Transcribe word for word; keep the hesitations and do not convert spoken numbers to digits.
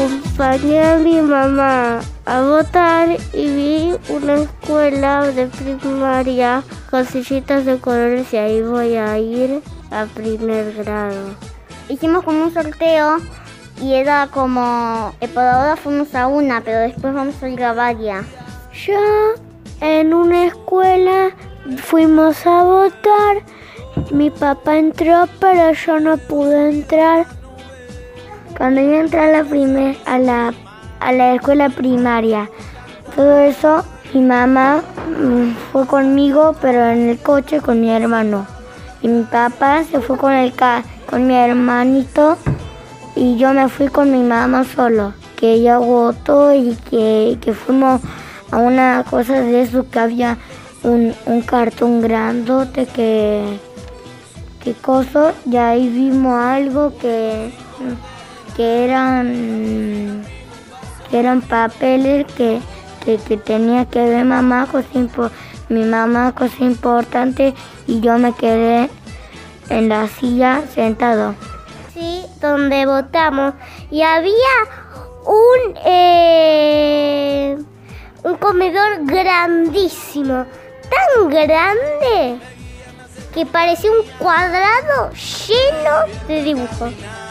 acompañé a mi mamá a votar y vi una escuela de primaria con sillitas de colores y ahí voy a ir a primer grado. Hicimos como un sorteo y era como, eh, por ahora fuimos a una, pero después vamos a ir a varias. Yo en una escuela fuimos a votar, mi papá entró pero yo no pude entrar. Cuando yo entré a la, primer, a la, a la escuela primaria, todo eso, mi mamá fue conmigo pero en el coche con mi hermano. Y mi papá se fue con, el, con mi hermanito y yo me fui con mi mamá solo. Que ella votó y que, que fuimos a una cosa de eso que había un, un cartón grandote que, que coso, y ahí vimos algo que, que eran que eran papeles que, que, que tenía que ver mamá, cosa impo, mi mamá, cosa importante, y yo me quedé en la silla sentado. Sí, donde votamos y había un eh, un comedor grandísimo, tan grande que parecía un cuadrado lleno de dibujos.